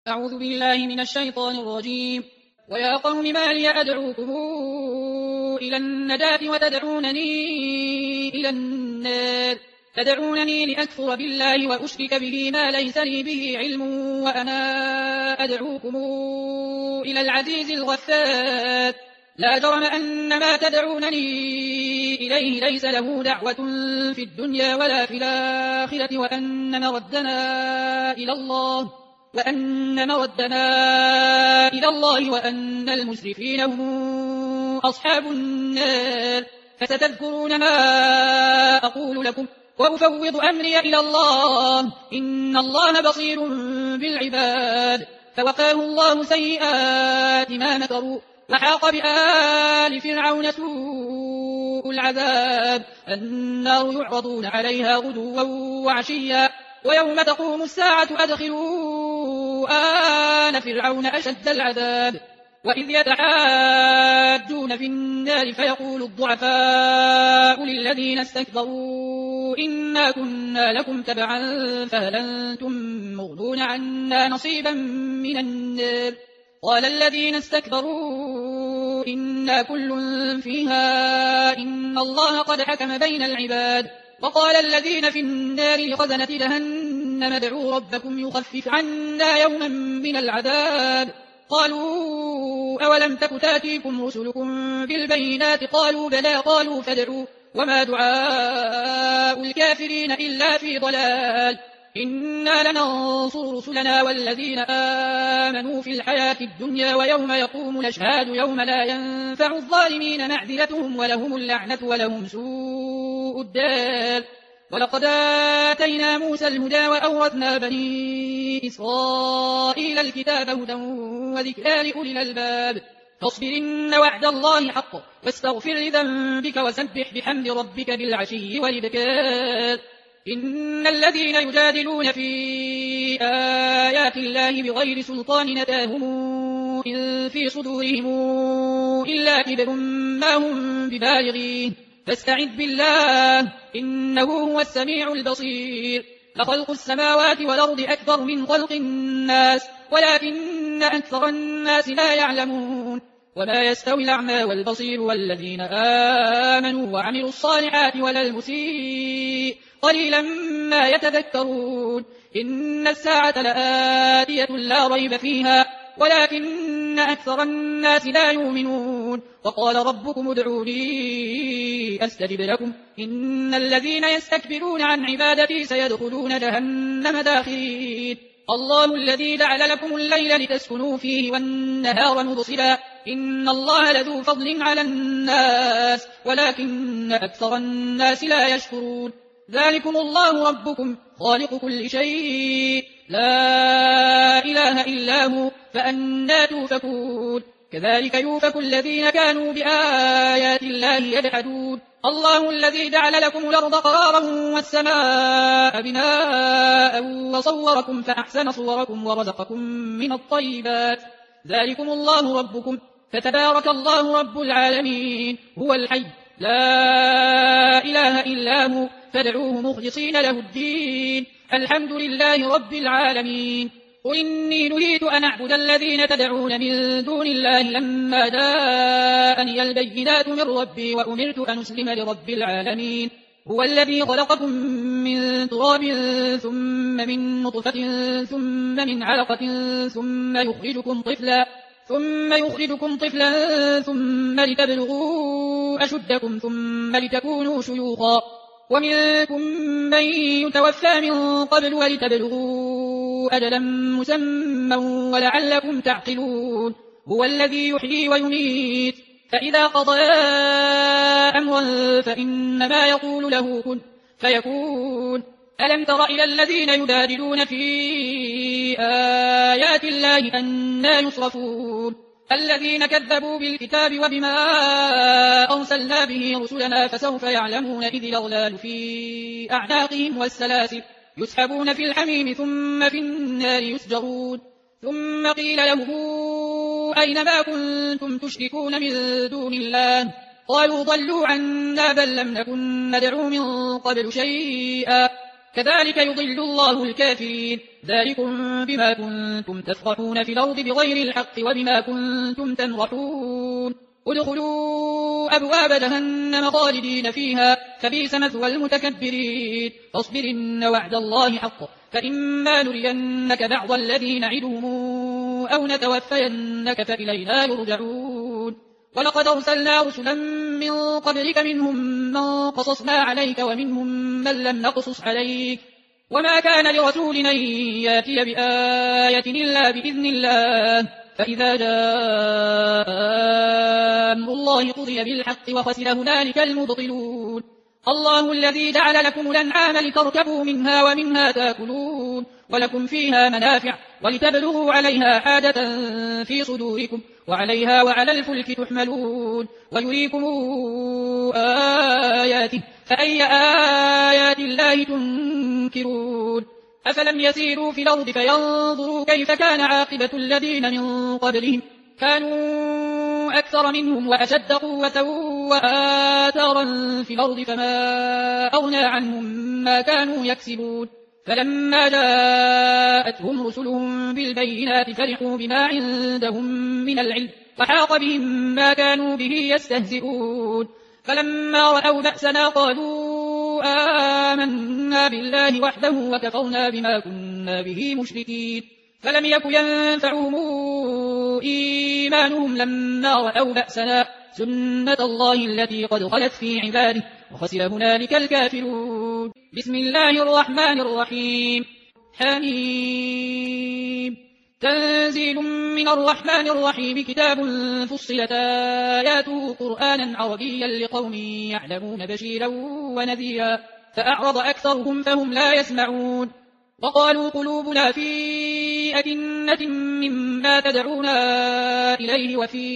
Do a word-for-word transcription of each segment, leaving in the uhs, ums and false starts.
أعوذ بالله من الشيطان الرجيم. ويا قوم ما لي أدعوكم إلى النجاة وتدعونني إلى النار تدعونني لأكفر بالله وأشرك به ما ليس لي به علم وأنا أدعوكم إلى العزيز الغفار لا جرم أن ما تدعونني إليه ليس له دعوة في الدنيا ولا في الآخرة وأن مردنا إلى الله وأن مردنا إلى الله وأن المسرفين هم أصحاب النار فستذكرون ما أقول لكم وأفوض أمري إلى الله إن الله بصير بالعباد. فوقاه الله سيئات ما مكروا وحاق بآل فرعون سوء العذاب النار يعرضون عليها غدوا وعشيا ويوم تقوم الساعة أدخلوا آل فرعون أشد العذاب. وإذ يتحاجون في النار فيقول الضعفاء للذين استكبروا إنا كنا لكم تبعا فهل أنتم مغنون عنا نصيبا من النار قال الذين استكبروا إنا كل فيها إن الله قد حكم بين العباد. وقال الذين في النار لخزنة جهنم ادعوا ربكم يخفف عنا يوما من العذاب قالوا أولم تك تاتيكم رسلكم بالبينات قالوا بلى قالوا فادعوا وما دعاء الكافرين إلا في ضلال إنا لننصر رسلنا والذين آمنوا في الحياة الدنيا ويوم يقوم الأشهاد يوم لا ينفع الظالمين معذرتهم ولهم اللعنة ولهم سوء الدار. ولقد آتينا موسى الهدى وأورثنا بني إسرائيل الكتاب هدى وذكرى لأولي الألباب فاصبر إن وعد الله حق واستغفر لذنبك وسبح بحمد ربك بالعشي والإبكار. إن الذين يجادلون في آيات الله بغير سلطان نتاهم إن في صدورهم إلا كبر ما هم ببالغين فاستعذ بالله إنه هو السميع البصير. لخلق السماوات والأرض أكبر من خلق الناس ولكن أكثر الناس لا يعلمون. وما يستوي الأعمى والبصير والذين آمنوا وعملوا الصالحات ولا المسيء قليلا ما يتذكرون. إن الساعة لآتية لا ريب فيها ولكن أكثر الناس لا يؤمنون. وقال ربكم ادعوني أستجب لكم إن الذين يستكبرون عن عبادتي سيدخلون جهنم داخرين. الله الذي جعل لكم الليل لتسكنوا فيه والنهار مبصرا إن الله لذو فضل على الناس ولكن أكثر الناس لا يشكرون. ذلكم الله ربكم خالق كل شيء لا إله إلا هو فأنى توفكون. كذلك يوفك الذين كانوا بآيات الله يجحدون. الله الذي جعل لكم الأرض قرارا والسماء بناء وصوركم فأحسن صوركم ورزقكم من الطيبات ذلكم الله ربكم فتبارك الله رب العالمين هو الحي لا إله إلا هو فادعوه مخلصين له الدين الحمد لله رب العالمين. قل إني نهيت أن أعبد الذين تدعون من دون الله لما جاءني البينات من ربي وأمرت أن أسلم لرب العالمين. هو الذي خلقكم من تراب ثم من نطفة ثم من علقة ثم يخرجكم طفلا ثم يخرجكم طفلا ثم لتبلغوا أشدكم ثم لتكونوا شيوخا ومنكم من يتوفى من قبل ولتبلغوا أجلا مسمى ولعلكم تعقلون. هو الذي يحيي ويميت فإذا قضى أمرا فإنما يقول له كن فيكون. ألم تر إلى الذين يجادلون في آيات الله أنى يصرفون الذين كذبوا بالكتاب وبما أرسلنا به رسلنا فسوف يعلمون إذ الأغلال في أعناقهم والسلاسل يسحبون في الحميم ثم في النار يسجرون. ثم قيل لهم أين ما كنتم تشركون من دون الله قالوا ضلوا عنا بل لم نكن ندعو من قبل شيئا كذلك يضل الله الكافرين. ذلكم بما كنتم تفرحون في الأرض بغير الحق وبما كنتم تمرحون. ادخلوا أبواب جهنم خالدين فيها فبئس مثوى المتكبرين. فاصبر إن وعد الله حق فإما نرينك بعض الذي نعدهم أو نتوفينك فإلينا يرجعون. ولقد أرسلنا رسلا من قبلك منهم من قصصنا عليك ومنهم من لم نقصص عليك وما كان لرسول أن يأتي بآية إلا بإذن الله. فإذا جاء أمر الله قضي بالحق وخسر هنالك المبطلون. الله الذي جعل لكم الأنعام لتركبوا منها ومنها تأكلون ولكم فيها منافع ولتبلغوا عليها حاجة في صدوركم وعليها وعلى الفلك تحملون ويريكم آياته فأي آيات الله تنكرون. أفلم يسيروا في الأرض فينظروا كيف كان عاقبة الذين من قبلهم كانوا أكثر منهم وأشد قوة وآثارا في الأرض فما أغنى عنهم ما كانوا يكسبون. فلما جاءتهم رسلهم بالبينات فرحوا بما عندهم من العلم وحاق بهم ما كانوا به يستهزئون. فلما رأوا بأسنا قالوا آمنا بالله وحده وكفرنا بما كنا به مشركين. فلم يك ينفعهم إيمانهم لما رأوا بأسنا سنة الله التي قد خلت في عباده وخسر هنالك الكافرون. بسم الله الرحمن الرحيم. حميم. تنزيل من الرحمن الرحيم. كتاب فصلت آياته قرآنا عربيا لقوم يعلمون بشيرا ونذيرا فأعرض أكثرهم فهم لا يسمعون. وقالوا قلوبنا في أكنة مما تدعونا إليه وفي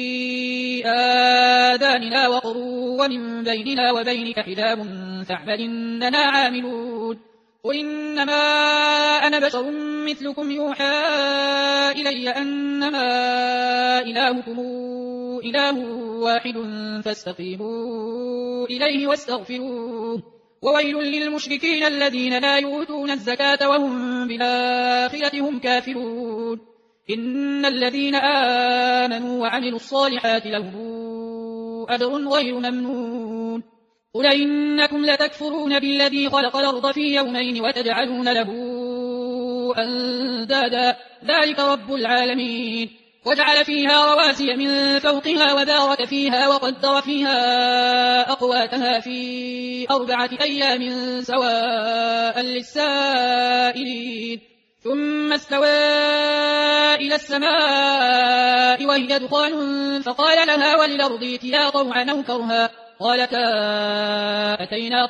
آذاننا وقر ومن بيننا وبينك حجاب فاعمل إننا عاملون. قل إنما أنا بشر مثلكم يوحى إلي أنما إلهكم إله واحد فاستقيموا إليه واستغفروه. وويل للمشركين الذين لا يؤتون الزكاة وهم بالآخرة هم كافرون. إن الذين آمنوا وعملوا الصالحات لهم أجر غير ممنون. قل إنكم لتكفرون بالذي خلق الأرض في يومين وتجعلون له أندادا ذلك رب العالمين. وجعل فيها رواسي من فوقها وبارك فيها وقدر فيها أقواتها في أربعة أيام سواء للسائلين. ثم استوى إلى السماء وهي دخان فقال لها وللأرض ائتيا طوعا أو كرها قالتا أتينا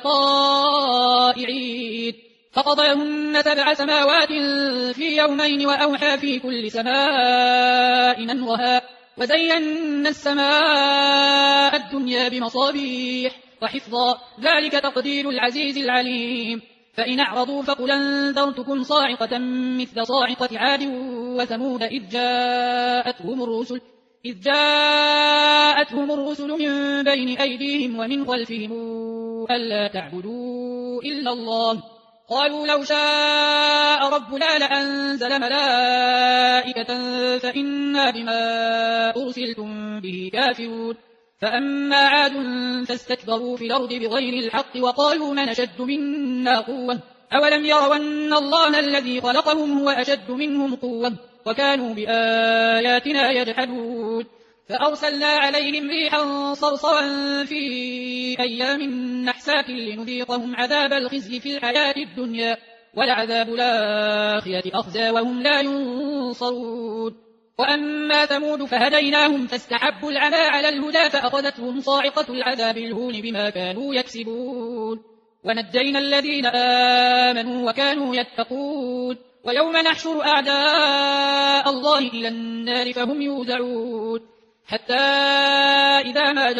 طائعين. فقضاهن سبع سماوات في يومين وأوحى في كل سماء أمرها وزينا السماء الدنيا بمصابيح وحفظا ذلك تقدير العزيز العليم. فإن أعرضوا فقل أنذرتكم صاعقة مثل صاعقة عاد وثمود إذ جاءتهم الرسل إذ جاءتهم الرسل من بين أيديهم ومن خلفهم ألا تعبدوا إلا الله قالوا لو شاء ربنا لأنزل ملائكة فإنا بما أرسلتم به كافرون. فأما عاد فاستكبروا في الأرض بغير الحق وقالوا من أشد منا قوة أولم يروا أن الله الذي خلقهم هو أشد منهم قوة وكانوا بآياتنا يجحدون. فأرسلنا عليهم ريحا صرصرا في أيام نحسات لنذيقهم عذاب الخزي في الحياة الدنيا ولعذاب الآخرة أخزى وهم لا ينصرون. وأما ثمود فهديناهم فاستحبوا العمى على الهدى فأخذتهم صاعقة العذاب الهون بما كانوا يكسبون. ونجينا الذين آمنوا وكانوا يتقون. ويوم نحشر أعداء الله إلى النار فهم يوزعون حتى إذا ما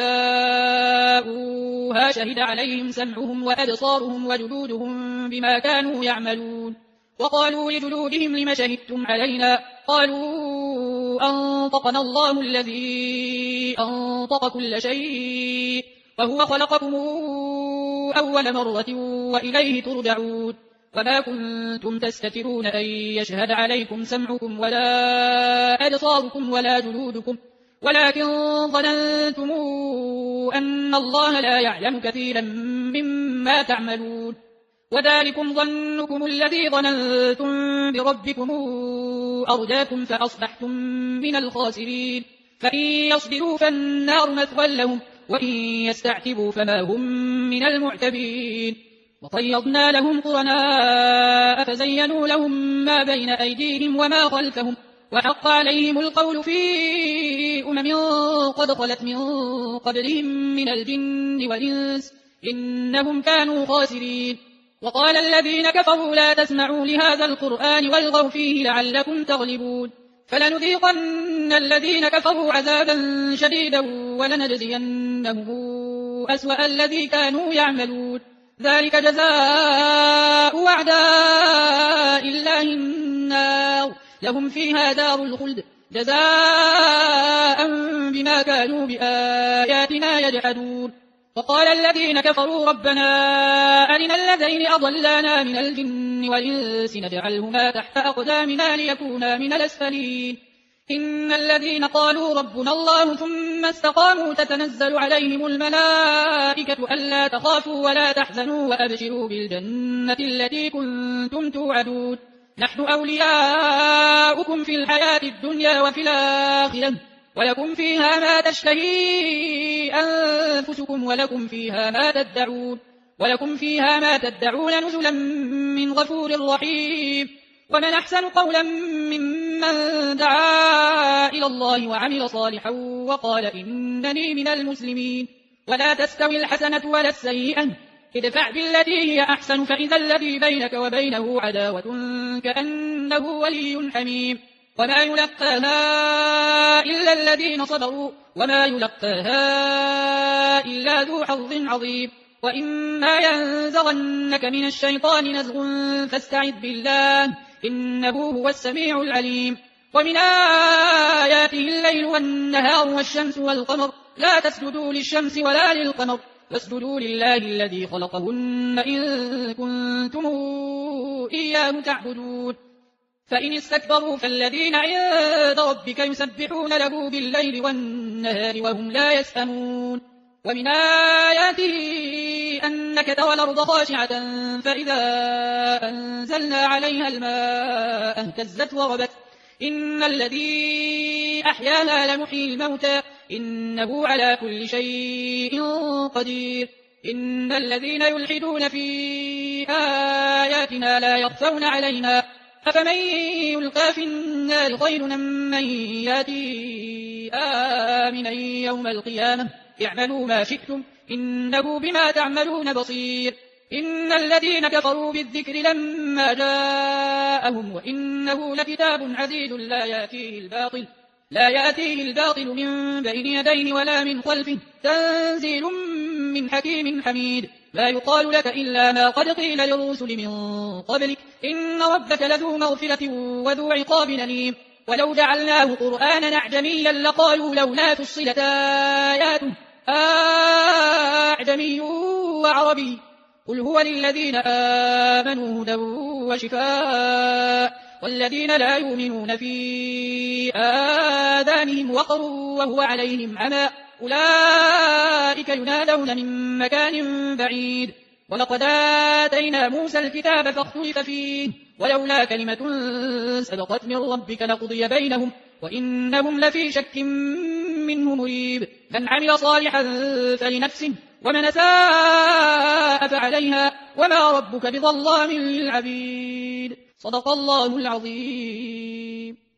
جاءوها شهد عليهم سمعهم وأبصارهم وجلودهم بما كانوا يعملون. وقالوا لجلودهم لم شهدتم علينا قالوا أنطقنا الله الذي أنطق كل شيء وهو خلقكم أول مرة وإليه ترجعون وما كنتم تستترون أن يشهد عليكم سمعكم ولا أبصاركم ولا جلودكم ولكن ظننتم أن الله لا يعلم كثيرا مما تعملون وذلكم ظنكم الذي ظننتم بربكم أرداكم فأصبحتم من الخاسرين فإن يصبروا فالنار مثوى لهم وإن يستعتبوا فما هم من المعتبين وقيضنا لهم قرناء فزينوا لهم ما بين أيديهم وما خلفهم وحق عليهم القول في أمم قد خلت من قبلهم من الجن والإنس إنهم كانوا خاسرين وقال الذين كفروا لا تسمعوا لهذا القرآن والغوا فيه لعلكم تغلبون فلنذيقن الذين كفروا عذابا شديدا ولنجزينهم أسوأ الذي كانوا يعملون ذلك جزاء أعداء الله النار لهم فيها دار الخلد جزاء بما كانوا بآياتنا يجحدون وقال الذين كفروا ربنا أرنا الذين أضلانا من الجن والإنس نجعلهما تحت أقدامنا ليكونا من الأسفلين إن الذين قالوا ربنا الله ثم استقاموا تتنزل عليهم الملائكة ألا تخافوا ولا تحزنوا وأبشروا بالجنة التي كنتم توعدون نحن أولياؤكم في الحياة الدنيا وفي الآخرة ولكم فيها ما تشتهي أنفسكم ولكم فيها ما تدعون ولكم فيها ما تدعون نزلا من غفور رحيم ومن أحسن قولا ممن دعا إلى الله وعمل صالحا وقال إنني من المسلمين ولا تستوي الحسنة ولا السيئة ادفع بالتي هي أحسن فإذا الذي بينك وبينه عداوة كأنه ولي حميم وما يلقاها إلا الذين صبروا وما يلقاها إلا ذو حظ عظيم وإما ينزغنك من الشيطان نزغ فاستعذ بالله إنه هو السميع العليم ومن آياته الليل والنهار والشمس والقمر لا تسجدوا للشمس ولا للقمر واسجدوا لله الذي خلقهن إن كنتم إياه تعبدون فإن استكبروا فالذين عند ربك يسبحون له بالليل والنهار وهم لا يسأمون ومن آياته أنك ترى الأرض خاشعة فإذا أنزلنا عليها الماء اهتزت وربت إن الذي أحياها لمحيي الموتى إنه على كل شيء قدير إن الذين يلحدون في آياتنا لا يخفون علينا أفمن يلقى في النار خير من ياتي آمنا يوم القيامة اعملوا ما شئتم إنه بما تعملون بصير إن الذين كفروا بالذكر لما جاءهم وإنه لكتاب عزيز لا يأتيه الباطل لا يأتيه الباطل من بين يديه ولا من خلفه تنزيل من حكيم حميد لا يقال لك إلا ما قد قيل للرسل من قبلك إن ربك لذو مغفرة وذو عقاب أليم ولو جعلناه قرآنا أعجميا لقالوا لولا فصلت آياته أعجمي وعربي قل هو للذين آمنوا هدى وشفاء والذين لا يؤمنون في آذانهم وقر وهو عليهم عمى أولئك ينادون من مكان بعيد ولقد آتينا موسى الكتاب فاختلف فيه ولولا كلمة سبقت من ربك لقضي بينهم وإنهم لفي شك منه مريب من عمل صالحا فلنفسه ومن ساء فعليها وما ربك بظلام للعبيد صدق الله العظيم.